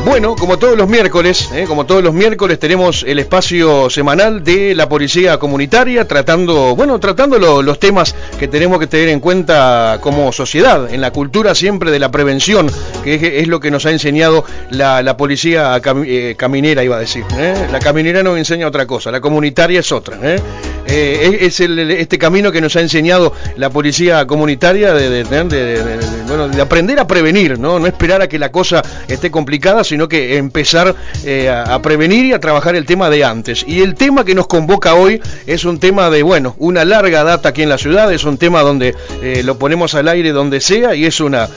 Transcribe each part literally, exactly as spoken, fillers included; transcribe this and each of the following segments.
Bueno, como todos los miércoles, eh, como todos los miércoles tenemos el espacio semanal de la policía comunitaria, tratando, bueno, tratando lo, los temas que tenemos que tener en cuenta como sociedad, en la cultura siempre de la prevención, que es, es lo que nos ha enseñado la, la policía cam, eh, caminera, iba a decir. Eh. La caminera nos enseña otra cosa, la comunitaria es otra. Eh. Eh, es el, este camino que nos ha enseñado la policía comunitaria de, de, de, de, de, bueno, de aprender a prevenir, ¿no? No esperar a que la cosa esté complicada, sino que empezar eh, a, a prevenir y a trabajar el tema de antes. Y el tema que nos convoca hoy es un tema de, bueno, una larga data aquí en la ciudad, es un tema donde eh, lo ponemos al aire donde sea y es una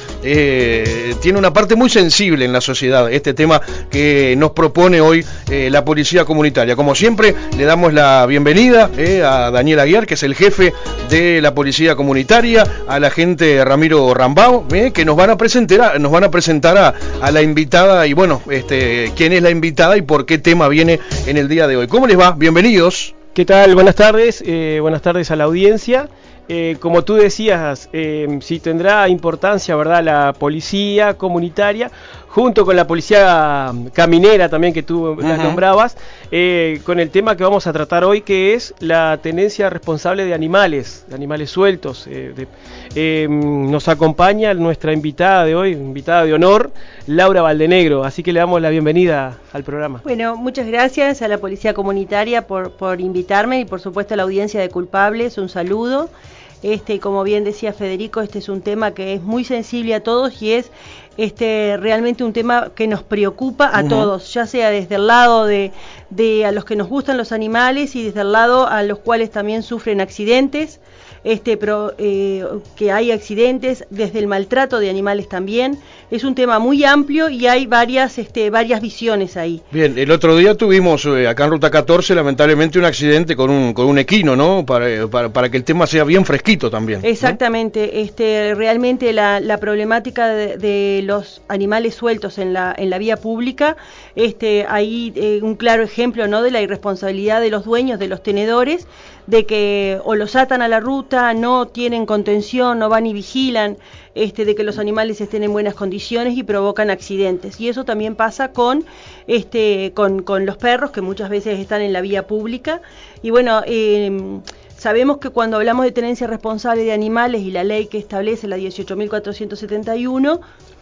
eh, tiene una parte muy sensible en la sociedad, este tema que nos propone hoy eh, la policía comunitaria. Como siempre, le damos la bienvenida eh, a Daniel Aguiar, que es el jefe de la policía comunitaria, a la agente Ramiro Rambao, eh, que nos van a presentar, nos van a, presentar a, a la invitada y bueno, este, quién es la invitada y por qué tema viene en el día de hoy. ¿Cómo les va? Bienvenidos. ¿Qué tal? Buenas tardes, eh, buenas tardes a la audiencia. Eh, como tú decías, eh, sí tendrá importancia, ¿verdad?, la policía comunitaria, junto con la policía caminera también que tú uh-huh. las nombrabas, eh, con el tema que vamos a tratar hoy, que es la tenencia responsable de animales, de animales sueltos. Eh, de, eh, nos acompaña nuestra invitada de hoy, invitada de honor, Laura Valdenegro, así que le damos la bienvenida al programa. Bueno, muchas gracias a la policía comunitaria por, por invitarme y por supuesto a la audiencia de culpables, un saludo. Este, como bien decía Federico, este es un tema que es muy sensible a todos y es este realmente un tema que nos preocupa a uh-huh. todos, ya sea desde el lado de, de a los que nos gustan los animales y desde el lado a los cuales también sufren accidentes, este, pero eh, que hay accidentes, desde el maltrato de animales también. Es un tema muy amplio y hay varias, este, varias visiones ahí. Bien, el otro día tuvimos eh, acá en Ruta catorce lamentablemente un accidente con un con un equino, ¿no? Para, para, para que el tema sea bien fresquito también. Exactamente, ¿no? este, realmente la, la problemática de, de los animales sueltos en la en la vía pública, este, hay eh, un claro ejemplo, ¿no?, de la irresponsabilidad de los dueños, de los tenedores, de que o los atan a la ruta, no tienen contención, no van y vigilan, este, de que los animales estén en buenas condiciones y provocan accidentes. Y eso también pasa con, este, con, con los perros, que muchas veces están en la vía pública. Y bueno, eh, sabemos que cuando hablamos de tenencia responsable de animales y la ley que establece la dieciocho mil cuatrocientos setenta y uno,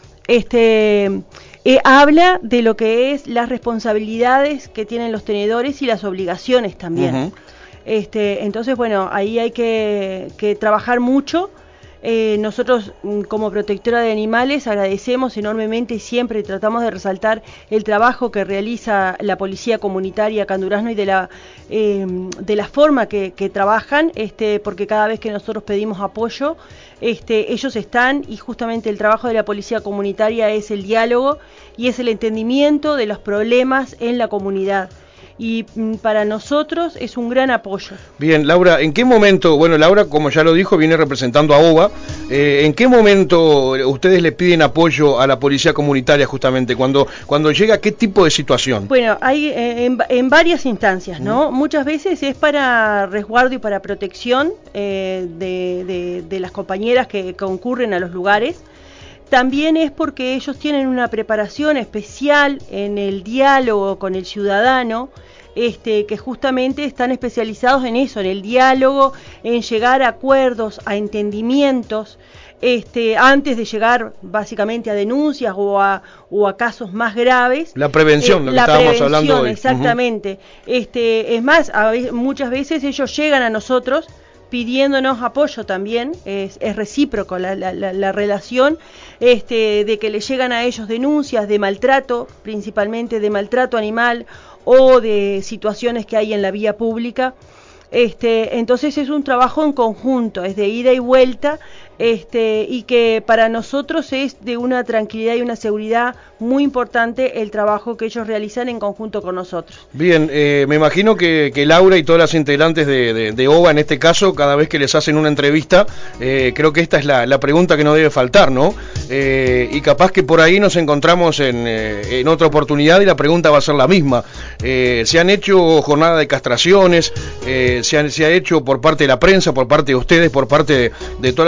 este, eh, habla de lo que es las responsabilidades que tienen los tenedores y las obligaciones también. Uh-huh. Este, entonces, bueno, ahí hay que, que trabajar mucho. Eh, nosotros, como protectora de animales, agradecemos enormemente y siempre tratamos de resaltar el trabajo que realiza la policía comunitaria acá en Durazno y de la, eh, de la forma que, que trabajan, este, porque cada vez que nosotros pedimos apoyo, este, ellos están, y justamente el trabajo de la policía comunitaria es el diálogo y es el entendimiento de los problemas en la comunidad. Y para nosotros es un gran apoyo. Bien, Laura, ¿en qué momento, bueno, Laura, como ya lo dijo, viene representando a O V A, eh, ¿en qué momento ustedes le piden apoyo a la policía comunitaria justamente? Cuando cuando llega, ¿qué tipo de situación? Bueno, hay eh, en, en varias instancias, ¿no? Mm. Muchas veces es para resguardo y para protección eh, de, de, de las compañeras que concurren a los lugares. También es porque ellos tienen una preparación especial en el diálogo con el ciudadano, este, que justamente están especializados en eso, en el diálogo, en llegar a acuerdos, a entendimientos, este, antes de llegar básicamente a denuncias o a, o a casos más graves. La prevención, eh, lo que la estábamos hablando hoy. Exactamente. Uh-huh. Este, es más, a veces, muchas veces ellos llegan a nosotros pidiéndonos apoyo también, es, es recíproco la, la, la, la relación, este, de que le llegan a ellos denuncias de maltrato, principalmente de maltrato animal o de situaciones que hay en la vía pública. Este, entonces es un trabajo en conjunto, es de ida y vuelta, este, y que para nosotros es de una tranquilidad y una seguridad muy importante el trabajo que ellos realizan en conjunto con nosotros. Bien, eh, me imagino que, que Laura y todas las integrantes de, de, de O V A en este caso, cada vez que les hacen una entrevista, eh, creo que esta es la, la pregunta que no debe faltar, ¿no? Eh, y capaz que por ahí nos encontramos en, eh, en otra oportunidad y la pregunta va a ser la misma. Eh, se han hecho jornadas de castraciones, eh, se, han, se ha hecho por parte de la prensa, por parte de ustedes, por parte de, de todas las autoridades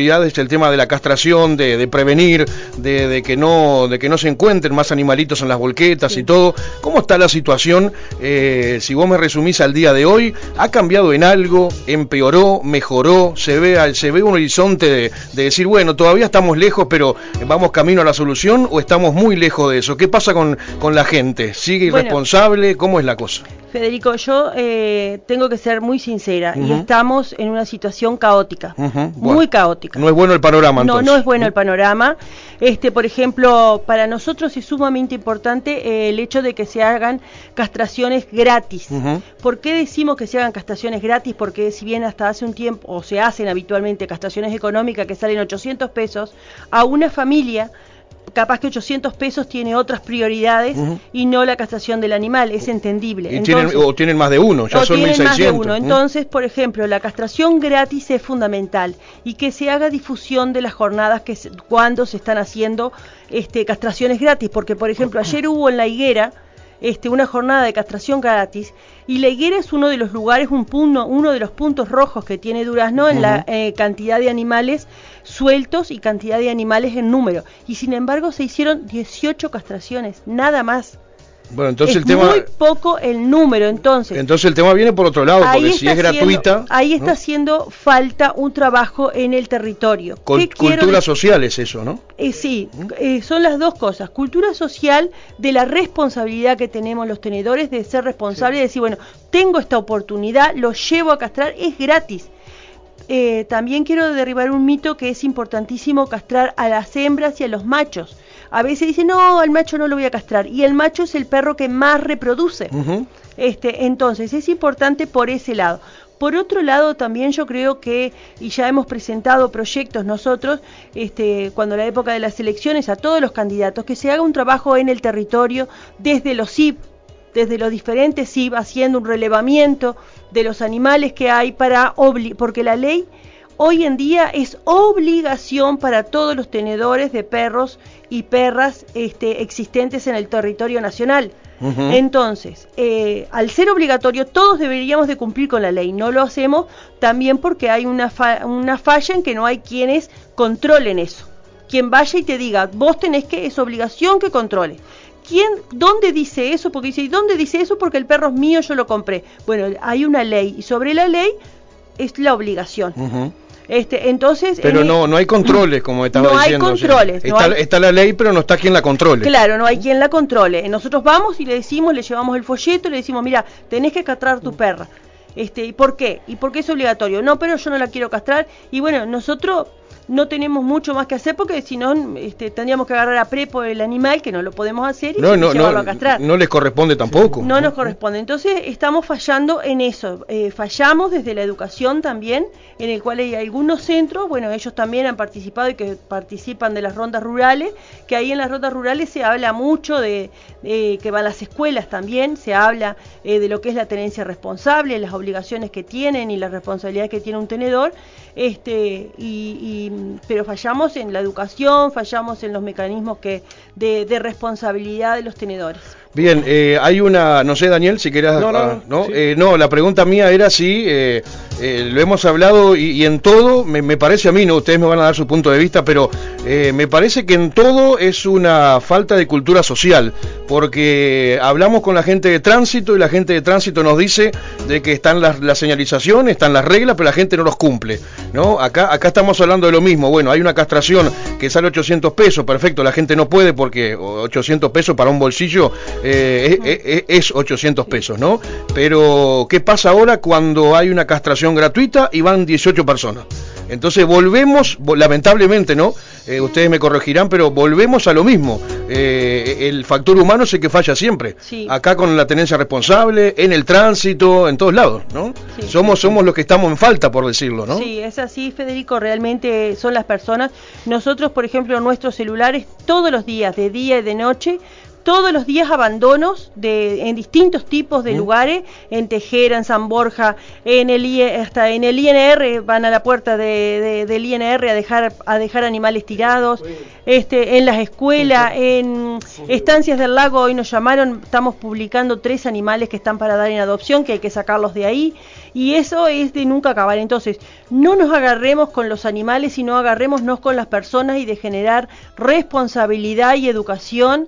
prioridad es el tema de la castración, de, de prevenir, de, de que no de que no se encuentren más animalitos en las volquetas, sí, y todo. ¿Cómo está la situación? Eh, si vos me resumís al día de hoy, ¿ha cambiado en algo? ¿Empeoró? ¿Mejoró? ¿Se ve, se ve un horizonte de, de decir, bueno, todavía estamos lejos, pero vamos camino a la solución, o estamos muy lejos de eso? ¿Qué pasa con, con la gente? ¿Sigue irresponsable? Bueno, ¿cómo es la cosa? Federico, yo eh, tengo que ser muy sincera, uh-huh. y estamos en una situación caótica, uh-huh. bueno, muy caótica. No es bueno el panorama, entonces. No, no es bueno uh-huh. el panorama. Este, por ejemplo, para nosotros es sumamente importante eh, el hecho de que se hagan castraciones gratis. Uh-huh. ¿Por qué decimos que se hagan castraciones gratis? Porque si bien hasta hace un tiempo, o se hacen habitualmente castraciones económicas que salen ochocientos pesos, a una familia capaz que ochocientos pesos tiene otras prioridades, uh-huh. y no la castración del animal, es entendible. Y Entonces, tienen, o tienen más de uno, ya son mil seiscientos. Más de uno. Entonces, por ejemplo, la castración gratis es fundamental, y que se haga difusión de las jornadas que se, cuando se están haciendo este, castraciones gratis, porque por ejemplo ayer hubo en La Higuera Este, una jornada de castración gratis, y La Higuera es uno de los lugares, un punto, uno de los puntos rojos que tiene Durazno en uh-huh. la eh, cantidad de animales sueltos y cantidad de animales en número, y sin embargo se hicieron dieciocho castraciones, nada más. Bueno, entonces es el tema... muy poco el número, entonces. Entonces el tema viene por otro lado, porque si es gratuita... Haciendo, ahí está ¿no? haciendo falta un trabajo en el territorio. Con, cultura social es eso, ¿no? Eh, sí, eh, son las dos cosas. Cultura social de la responsabilidad que tenemos los tenedores, de ser responsables, sí. de decir, bueno, tengo esta oportunidad, lo llevo a castrar, es gratis. Eh, también quiero derribar un mito que es importantísimo castrar a las hembras y a los machos. A veces dicen, no, al macho no lo voy a castrar, y el macho es el perro que más reproduce. Uh-huh. Este, entonces es importante por ese lado. Por otro lado, también yo creo que, y ya hemos presentado proyectos nosotros, este, cuando la época de las elecciones, a todos los candidatos, que se haga un trabajo en el territorio, desde los S I P, desde los diferentes S I P, haciendo un relevamiento de los animales que hay, para obli- porque la ley hoy en día es obligación para todos los tenedores de perros y perras este, existentes en el territorio nacional. Uh-huh. Entonces, eh, al ser obligatorio, todos deberíamos de cumplir con la ley. No lo hacemos también porque hay una, fa- una falla en que no hay quienes controlen eso. Quien vaya y te diga, vos tenés que, es obligación que controle. ¿Quién, dónde dice eso? Porque dice, ¿y dónde dice eso? Porque el perro es mío, yo lo compré. Bueno, hay una ley, y sobre la ley es la obligación. Uh-huh. Este, entonces, pero en no, el, no hay controles, como estaba no diciendo. Hay controles, o sea, no está, hay... está la ley, pero no está quien la controle. Claro, no hay quien la controle. Nosotros vamos y le decimos, le llevamos el folleto, le decimos, mira, tenés que castrar tu perra. Este, ¿y por qué? ¿Y por qué es obligatorio? No, pero yo no la quiero castrar. Y bueno, nosotros no tenemos mucho más que hacer, porque si no este, tendríamos que agarrar a prepo el animal, que no lo podemos hacer, y no, no, llevarlo no, a castrar. No les corresponde tampoco. No nos corresponde. Entonces estamos fallando en eso. Eh, fallamos desde la educación también, en el cual hay algunos centros, bueno, ellos también han participado y que participan de las rondas rurales, que ahí en las rondas rurales se habla mucho de, de que van las escuelas también, se habla eh, de lo que es la tenencia responsable, las obligaciones que tienen y las responsabilidades que tiene un tenedor, este, y, y pero fallamos en la educación, fallamos en los mecanismos que de, de responsabilidad de los tenedores. Bien, eh, hay una, no sé, Daniel, si querés... No, no, ah, ¿no? Sí. Eh, no, la pregunta mía era si, eh, eh, lo hemos hablado y, y en todo, me, me parece a mí, no, ustedes me van a dar su punto de vista, pero eh, me parece que en todo es una falta de cultura social, porque hablamos con la gente de tránsito y la gente de tránsito nos dice de que están las, las señalizaciones, están las reglas, pero la gente no los cumple, ¿no? Acá, acá estamos hablando de lo mismo, bueno, hay una castración que sale ochocientos pesos, perfecto, la gente no puede porque ochocientos pesos para un bolsillo... Eh, es, es ochocientos pesos, ¿no? Pero, ¿qué pasa ahora cuando hay una castración gratuita y van dieciocho personas? Entonces volvemos, lamentablemente, ¿no? Eh, ustedes me corregirán, pero volvemos a lo mismo. Eh, el factor humano es el que falla siempre. Sí. Acá con la tenencia responsable, en el tránsito, en todos lados, ¿no? Sí. Somos, somos los que estamos en falta, por decirlo, ¿no? Sí, es así, Federico, realmente son las personas. Nosotros, por ejemplo, nuestros celulares, todos los días, de día y de noche, todos los días abandonos de en distintos tipos de mm. lugares, en Tejera, en San Borja, en el I, hasta en el I N R, van a la puerta de, de, del I N R a dejar a dejar animales tirados, este, en las escuelas, en Estancias del Lago, hoy nos llamaron, estamos publicando tres animales que están para dar en adopción, que hay que sacarlos de ahí, y eso es de nunca acabar. Entonces, no nos agarremos con los animales, sino agarrémonos con las personas y de generar responsabilidad y educación,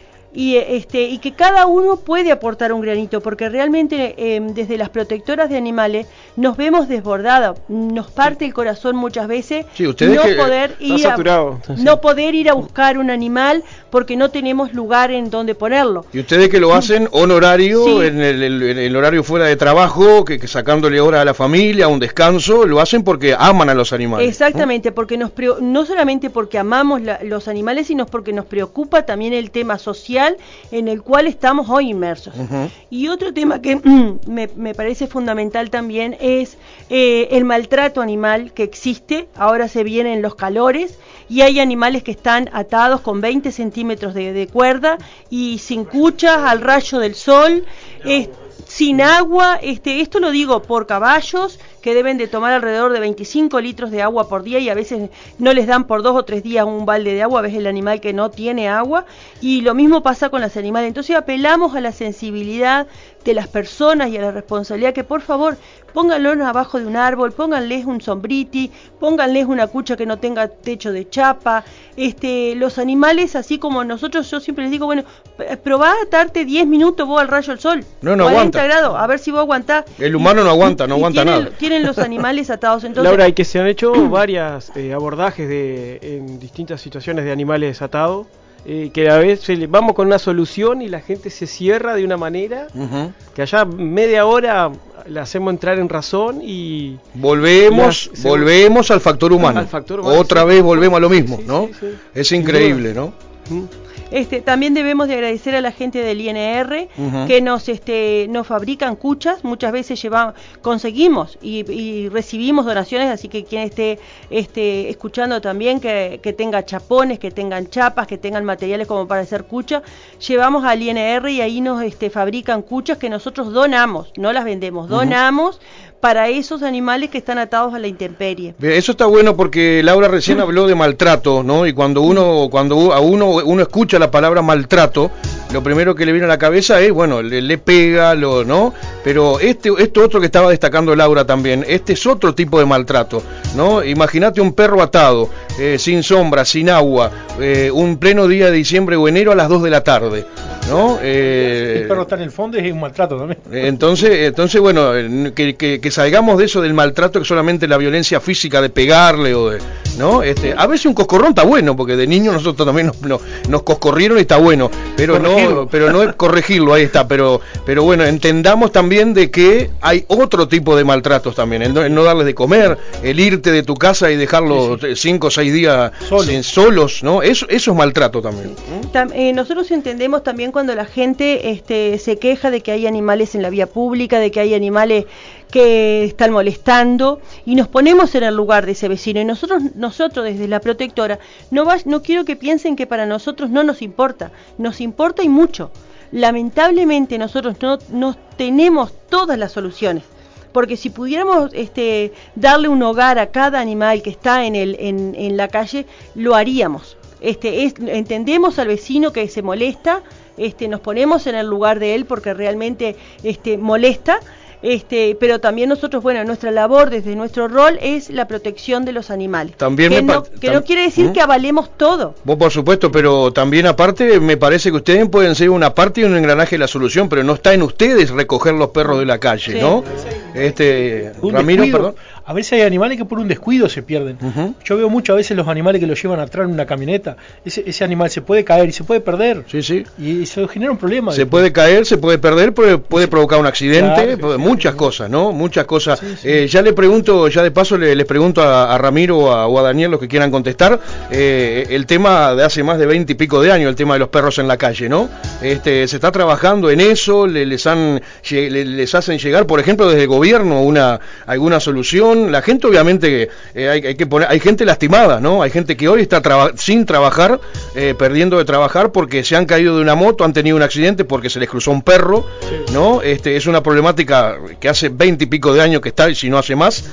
y este y que cada uno puede aportar un granito, porque realmente eh, desde las protectoras de animales nos vemos desbordados, nos parte el corazón muchas veces sí, no que, poder eh, ir a, no poder ir a buscar un animal porque no tenemos lugar en donde ponerlo. Y ustedes que lo hacen honorario, sí. en, el, el, el horario fuera de trabajo, que, que sacándole hora a la familia, un descanso, lo hacen porque aman a los animales. Exactamente, ¿no? Porque nos no solamente porque amamos la, los animales, sino porque nos preocupa también el tema social en el cual estamos hoy inmersos. Uh-huh. Y otro tema que me, me parece fundamental también es eh, el maltrato animal que existe. Ahora se vienen los calores y hay animales que están atados con veinte centímetros de, de cuerda y sin cuchas, al rayo del sol, eh, sin agua. Este, esto lo digo por caballos que deben de tomar alrededor de veinticinco litros de agua por día y a veces no les dan por dos o tres días un balde de agua, a veces el animal que no tiene agua, y lo mismo pasa con los animales. Entonces apelamos a la sensibilidad de las personas y a la responsabilidad, que por favor pónganlos abajo de un árbol, pónganles un sombriti, pónganles una cucha que no tenga techo de chapa. Este, los animales, así como nosotros, yo siempre les digo, bueno, probá a atarte diez minutos vos al rayo del sol, no, no cuarenta aguanta. grados, a ver si vos aguantás. El humano no aguanta, no aguanta tienen, nada. Tienen los animales atados. Entonces, Laura, y que se han hecho varias eh, abordajes de en distintas situaciones de animales atados, eh, que a veces vamos con una solución y la gente se cierra de una manera uh-huh. que allá media hora la hacemos entrar en razón y volvemos las, volvemos se, al factor humano, al factor humano otra sí, vez volvemos a lo mismo, sí, ¿no? Sí, sí. Es increíble, ¿no? Uh-huh. Este, también debemos de agradecer a la gente del I N R uh-huh. que nos este, nos fabrican cuchas, muchas veces llevamos, conseguimos y, y recibimos donaciones, así que quien esté este, escuchando también que, que tenga chapones, que tengan chapas, que tengan materiales como para hacer cucha, llevamos al I N R y ahí nos este, fabrican cuchas que nosotros donamos, no las vendemos, uh-huh. donamos para esos animales que están atados a la intemperie. Eso está bueno porque Laura recién habló de maltrato, ¿no? Y cuando uno cuando a uno uno escucha la palabra maltrato, lo primero que le viene a la cabeza es, bueno, le, le pega, lo, ¿no? Pero este esto otro que estaba destacando Laura también, este es otro tipo de maltrato, ¿no? Imagínate un perro atado, eh, sin sombra, sin agua, eh, un pleno día de diciembre o enero a las dos de la tarde, ¿no? Eh, el perro está en el fondo y es un maltrato también. Entonces, entonces bueno, que, que, que salgamos de eso del maltrato, que solamente la violencia física de pegarle o de, ¿no? Este, a veces un coscorrón está bueno, porque de niños nosotros también nos, nos, nos coscorrieron y está bueno, pero no, pero no es corregirlo, ahí está, pero, pero bueno, entendamos también de que hay otro tipo de maltratos también, el no, el no darles de comer, el irte de tu casa y dejarlos sí, sí. cinco o seis días Solo. sin, solos, ¿no? Eso, eso es maltrato también. Sí. Tam, eh, nosotros entendemos también cuando la gente este, se queja de que hay animales en la vía pública, de que hay animales que están molestando, y nos ponemos en el lugar de ese vecino, y nosotros nosotros desde la protectora no va, no quiero que piensen que para nosotros no nos importa, nos importa y mucho. Lamentablemente nosotros no, no tenemos todas las soluciones, porque si pudiéramos este, darle un hogar a cada animal que está en, el, en, en la calle, lo haríamos. Este, es, entendemos al vecino que se molesta, este, nos ponemos en el lugar de él porque realmente este, molesta. Este, pero también nosotros, bueno, nuestra labor desde nuestro rol es la protección de los animales. También que me no, que no quiere decir ¿Mm? que avalemos todo. Vos por supuesto, pero también aparte me parece que ustedes pueden ser una parte y un engranaje de la solución, pero no está en ustedes recoger los perros de la calle, sí. ¿no? Este, un Ramiro, descuido. perdón. A veces hay animales que por un descuido se pierden. Uh-huh. Yo veo muchas veces los animales que los llevan atrás en una camioneta. Ese, ese animal se puede caer y se puede perder. Sí, sí. Y, y se genera un problema. Se puede caer, se puede perder, puede, puede provocar un accidente, claro, sí, muchas sí, cosas, ¿no? Muchas cosas. Sí, sí. Eh, ya le pregunto, ya de paso le, les pregunto a, a Ramiro o a, o a Daniel, los que quieran contestar, eh, el tema de hace más de veinte y pico de años, el tema de los perros en la calle, ¿no? Este, se está trabajando en eso, le, les han, les hacen llegar, por ejemplo, desde el gobierno gobierno una alguna solución? La gente obviamente eh, hay, hay que poner, hay gente lastimada, ¿no? Hay gente que hoy está traba, sin trabajar, eh, perdiendo de trabajar porque se han caído de una moto, han tenido un accidente porque se les cruzó un perro, sí. ¿no? Este es una problemática que hace veinte y pico de años que está, y si no hace más,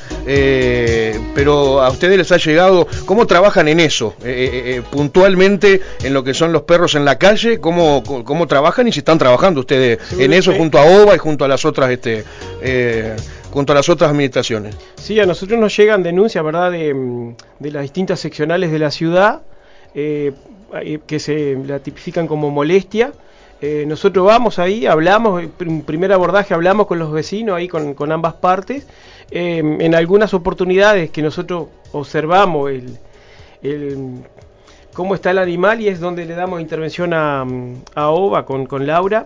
eh, pero a ustedes les ha llegado, ¿cómo trabajan en eso? Eh, eh, eh, puntualmente en lo que son los perros en la calle, ¿cómo, cómo trabajan y si están trabajando ustedes sí, en eso sí. junto a O V A y junto a las otras este eh, junto a las otras administraciones? Sí, a nosotros nos llegan denuncias, ¿verdad?, de, de las distintas seccionales de la ciudad eh, que se la tipifican como molestia. Eh, nosotros vamos ahí, hablamos, en primer abordaje hablamos con los vecinos ahí, con, con ambas partes. Eh, en algunas oportunidades que nosotros observamos el, el cómo está el animal y es donde le damos intervención a, a O V A con, con Laura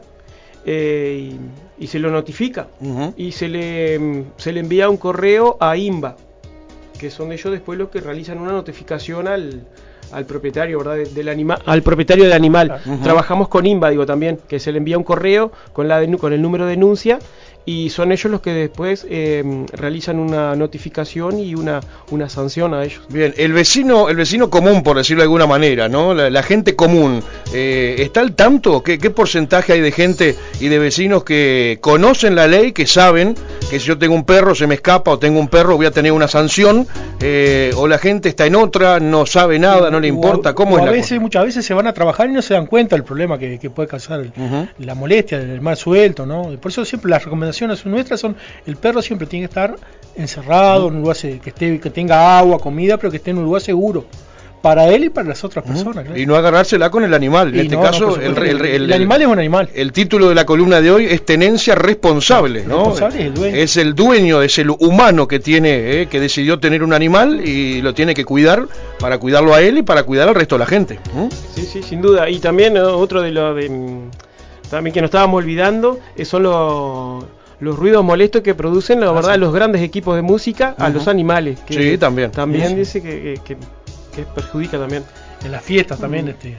eh, y, y se lo notifica uh-huh. y se le, se le envía un correo a INVA, que son ellos después los que realizan una notificación al al propietario, ¿verdad?, del animal, al propietario del animal. Uh-huh. Trabajamos con INVA, digo, también, que se le envía un correo con la denu- con el número de denuncia y son ellos los que después eh, realizan una notificación y una una sanción a ellos. Bien, el vecino el vecino común, por decirlo de alguna manera, ¿no? La, la gente común, eh, ¿está al tanto? ¿Qué, ¿Qué porcentaje hay de gente y de vecinos que conocen la ley, que saben que si yo tengo un perro, se me escapa, o tengo un perro, voy a tener una sanción, eh, o la gente está en otra, no sabe nada, no le importa? ¿Cómo es a la veces, cosa? Muchas veces se van a trabajar y no se dan cuenta del problema que, que puede causar el, uh-huh. la molestia del animal suelto, ¿no? Por eso siempre las recomendaciones nuestras son: el perro siempre tiene que estar encerrado, uh-huh. en un lugar que esté, que tenga agua, comida, pero que esté en un lugar seguro para él y para las otras personas. Uh-huh. Claro. Y no agarrársela con el animal. En y este no, caso, no, el, el, el, el animal es un animal. El título de la columna de hoy es tenencia responsable, ¿no? Responsable es el dueño. Es el dueño, es el humano que tiene, eh, que decidió tener un animal y lo tiene que cuidar para cuidarlo a él y para cuidar al resto de la gente. ¿Mm? Sí, sí, sin duda. Y también ¿no? otro de lo de también que nos estábamos olvidando eh, son los los ruidos molestos que producen, la ah, verdad, sí. los grandes equipos de música uh-huh. a los animales. Que sí, también. También sí. dice que, que, que perjudica también. En las fiestas también, uh-huh. este...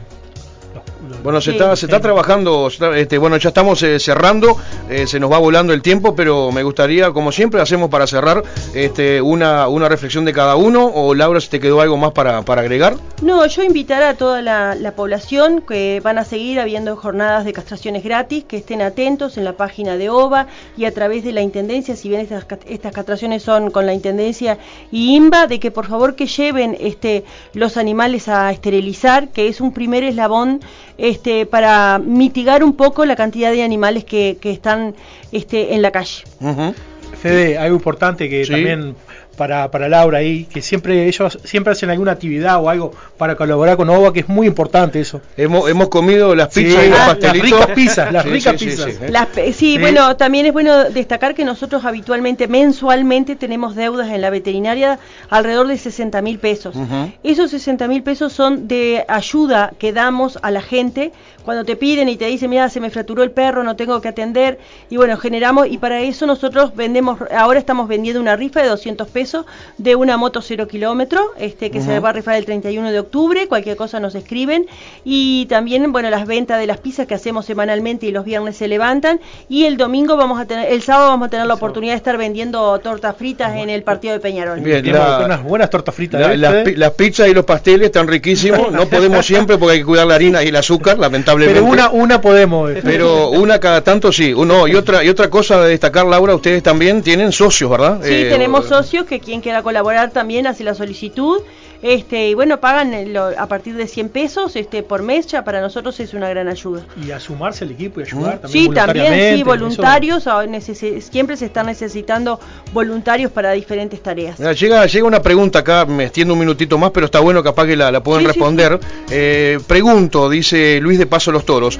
Bueno, se sí, está se está trabajando, este, bueno, ya estamos eh, cerrando, eh, se nos va volando el tiempo, pero me gustaría, como siempre hacemos para cerrar, este, una, una reflexión de cada uno. O Laura, si te quedó algo más para, para agregar. No, yo invitar a toda la, la población que van a seguir habiendo jornadas de castraciones gratis, que estén atentos en la página de O V A y a través de la Intendencia, si bien estas, estas castraciones son con la Intendencia y INVA, de que por favor que lleven este, los animales a esterilizar, que es un primer eslabón Este, para mitigar un poco la cantidad de animales que, que están este, en la calle. Uh-huh. Fede, algo importante que ¿sí? también para, para Laura ahí, que siempre ellos siempre hacen alguna actividad o algo para colaborar con O V A, que es muy importante eso. Hemos, hemos comido las pizzas sí, y los ah, pastelitos. Las ricas pizzas, las sí, ricas sí, pizzas. Sí, sí, las, sí, sí, bueno, también es bueno destacar que nosotros habitualmente, mensualmente, tenemos deudas en la veterinaria alrededor de sesenta mil pesos. Uh-huh. Esos sesenta mil pesos son de ayuda que damos a la gente cuando te piden y te dicen, mira, se me fracturó el perro, no tengo que atender, y bueno, generamos, y para eso nosotros vendemos, ahora estamos vendiendo una rifa de doscientos pesos de una moto cero kilómetro, este, que uh-huh. se va a rifar el treinta y uno de octubre, cualquier cosa nos escriben, y también, bueno, las ventas de las pizzas que hacemos semanalmente y los viernes se levantan, y el domingo vamos a tener, el sábado vamos a tener la oportunidad de estar vendiendo tortas fritas uh-huh. en el partido de Peñarol. Bien, la, unas buenas tortas fritas. La, las, las pizzas y los pasteles están riquísimos, no podemos siempre porque hay que cuidar la harina y el azúcar, lamentablemente. Pero una, una podemos. Pero una cada tanto sí, uno y otra y otra cosa de destacar, Laura, ustedes también tienen socios, ¿verdad? Sí, eh, tenemos socios que quien quiera colaborar también hace la solicitud. Este, y bueno, pagan lo, a partir de cien pesos este, por mes, ya para nosotros es una gran ayuda. Y a sumarse al equipo y ayudar ¿Mm? también. Sí, también, sí, voluntarios, neces- siempre se están necesitando voluntarios para diferentes tareas. Mira, llega, llega una pregunta acá, me extiendo un minutito más, pero está bueno, capaz que la, la pueden sí, responder. Sí, sí. Eh, pregunto, dice Luis de Paso Los Toros,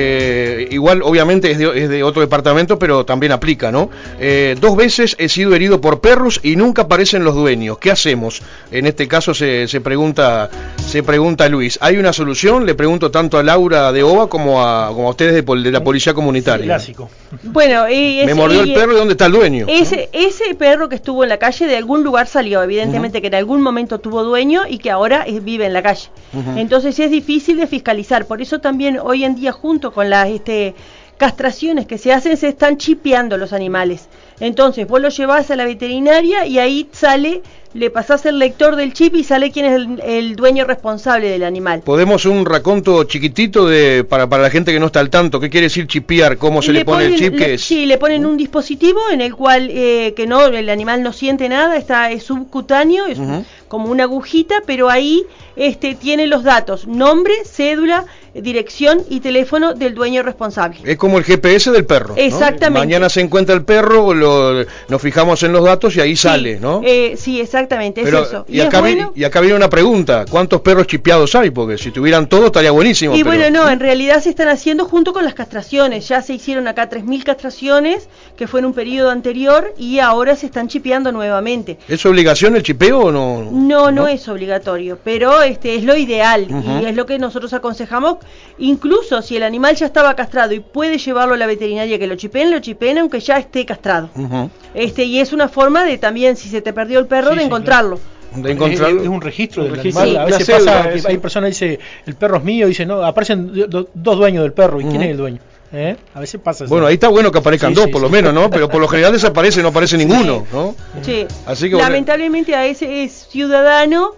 eh, igual obviamente es de, es de otro departamento, pero también aplica, ¿no? Eh, dos veces he sido herido por perros y nunca aparecen los dueños, ¿qué hacemos? En este caso se Se pregunta se pregunta Luis. ¿Hay una solución? Le pregunto tanto a Laura de O V A como a, como a ustedes de, de la Policía Comunitaria. Clásico. Bueno, y ese, me mordió el perro y ¿dónde está el dueño? Ese, ¿no? ese perro que estuvo en la calle de algún lugar salió, evidentemente uh-huh. que en algún momento tuvo dueño y que ahora es, vive en la calle. Uh-huh. Entonces es difícil de fiscalizar. Por eso también hoy en día, junto con las este, castraciones que se hacen, se están chipeando los animales. Entonces vos lo llevás a la veterinaria y ahí sale, le pasás el lector del chip y sale quién es el, el dueño responsable del animal. ¿Podemos un raconto chiquitito de para, para la gente que no está al tanto? ¿Qué quiere decir chipear? ¿Cómo se le, le pone ponen, el chip? Le, ¿Qué es? Sí, le ponen un dispositivo en el cual eh, que no el animal no siente nada, está es subcutáneo, es uh-huh. como una agujita, pero ahí este tiene los datos, nombre, cédula, dirección y teléfono del dueño responsable. Es como el G P S del perro, ¿no? Exactamente. Mañana se encuentra el perro, lo, nos fijamos en los datos y ahí sí, sale, ¿no? Eh, sí, exactamente, pero, es eso. Y, y, acá es bueno? vi, y acá viene una pregunta, ¿cuántos perros chipeados hay? Porque si tuvieran todos estaría buenísimo. Y pero... bueno, no, en realidad se están haciendo junto con las castraciones, ya se hicieron acá tres mil castraciones, que fue en un periodo anterior, y ahora se están chipeando nuevamente. ¿Es obligación el chipeo o no? No, no, no es obligatorio, pero este es lo ideal, uh-huh. y es lo que nosotros aconsejamos, incluso si el animal ya estaba castrado y puede llevarlo a la veterinaria que lo chipeen, lo chipeen aunque ya esté castrado. Uh-huh. Este, y es una forma de también, si se te perdió el perro, sí, de sí, encontrarlo. Claro. De encontrarlo. Es, es un registro un del registro, animal. sí, a veces pasa que hay personas que dicen, el perro es mío, y dicen, no, aparecen do, dos dueños del perro, ¿y uh-huh. quién es el dueño? ¿Eh? A veces pasa eso. Bueno, ahí está bueno que aparezcan sí, dos, sí, por sí. lo menos, ¿no? Pero por lo general desaparece, no aparece sí. ninguno, ¿no? Sí. Así que lamentablemente bueno. a ese ciudadano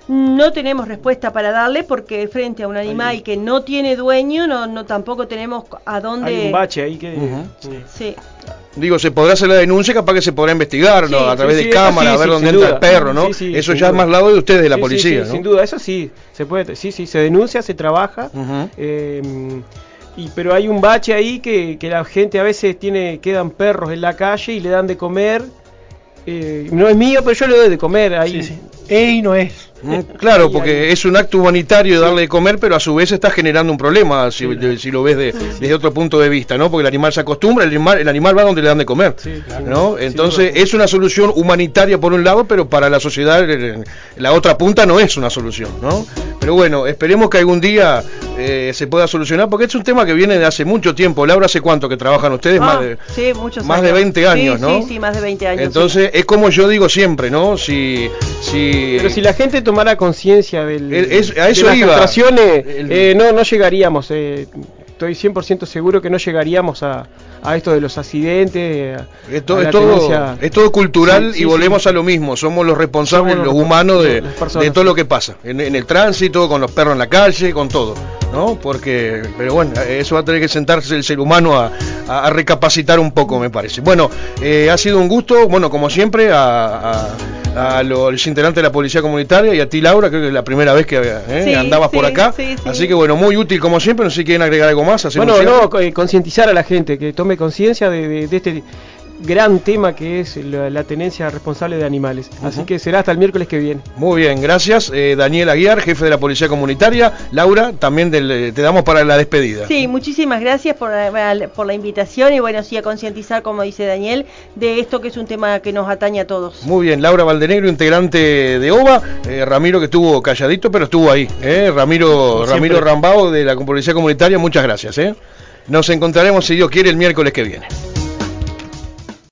no tenemos respuesta para darle, porque frente a un animal ahí. que no tiene dueño, no, no tampoco tenemos a dónde. Hay un bache ahí que. Uh-huh. Sí. sí. Digo, se podrá hacer la denuncia, capaz que se podrá investigar, sí, ¿no? A través sí, de sí, cámara, sí, a ver sí, dónde entra duda. el perro, ¿no? Sí, sí, eso ya duda. es más lado de ustedes, de la sí, policía, sí, sí, ¿no? Sin duda, eso sí, se puede, sí, sí, se denuncia, se trabaja, uh-huh. eh, y pero hay un bache ahí que, que la gente a veces tiene, quedan perros en la calle y le dan de comer. Eh, no es mío, pero yo le doy de comer ahí. Sí, sí. Ey, no es. Mm, claro, porque es un acto humanitario de darle de comer, pero a su vez está generando un problema, si, de, si lo ves de, sí, sí. desde otro punto de vista, ¿no? Porque el animal se acostumbra, el animal, el animal va donde le dan de comer, sí, claro. ¿no? Entonces sí, es una solución humanitaria por un lado, pero para la sociedad la otra punta no es una solución, ¿no? Pero bueno, esperemos que algún día eh, se pueda solucionar, porque es un tema que viene de hace mucho tiempo. Laura, ¿hace cuánto que trabajan ustedes? Ah, más de, sí, muchos más años. de veinte años, sí, ¿no? Sí, sí, más de veinte años. Entonces, sí. es como yo digo siempre, ¿no? Si... si pero si la gente tomara conciencia del, es, a eso de las iba. castraciones, eh, no, no llegaríamos, eh, estoy cien por ciento seguro que no llegaríamos a, a esto de los accidentes. A, esto, a es, todo, es todo cultural, sí, sí, y volvemos sí. a lo mismo, somos los responsables, somos los, los humanos de, de todo lo que pasa, en, en el tránsito, con los perros en la calle, con todo, ¿no? Porque, pero bueno, eso va a tener que sentarse el ser humano a, a, a recapacitar un poco, me parece. Bueno, eh, ha sido un gusto, bueno, como siempre, a... a a los integrantes de la Policía Comunitaria y a ti, Laura, creo que es la primera vez que eh, sí, andabas sí, por acá, sí, sí. así que bueno, muy útil como siempre. No sé si quieren agregar algo más. Bueno, no, eh, concientizar a la gente, que tome conciencia de, de, de este gran tema que es la, la tenencia responsable de animales. Uh-huh. Así que será hasta el miércoles que viene. Muy bien, gracias. Eh, Daniel Aguiar, jefe de la Policía Comunitaria. Laura, también del, te damos para la despedida. Sí, muchísimas gracias por, por la invitación y bueno, sí, a concientizar, como dice Daniel, de esto que es un tema que nos atañe a todos. Muy bien, Laura Valdenegro, integrante de O V A. Eh, Ramiro, que estuvo calladito, pero estuvo ahí. Eh, Ramiro, Ramiro Rambao, de la Policía Comunitaria, muchas gracias. Eh. Nos encontraremos, si Dios quiere, el miércoles que viene.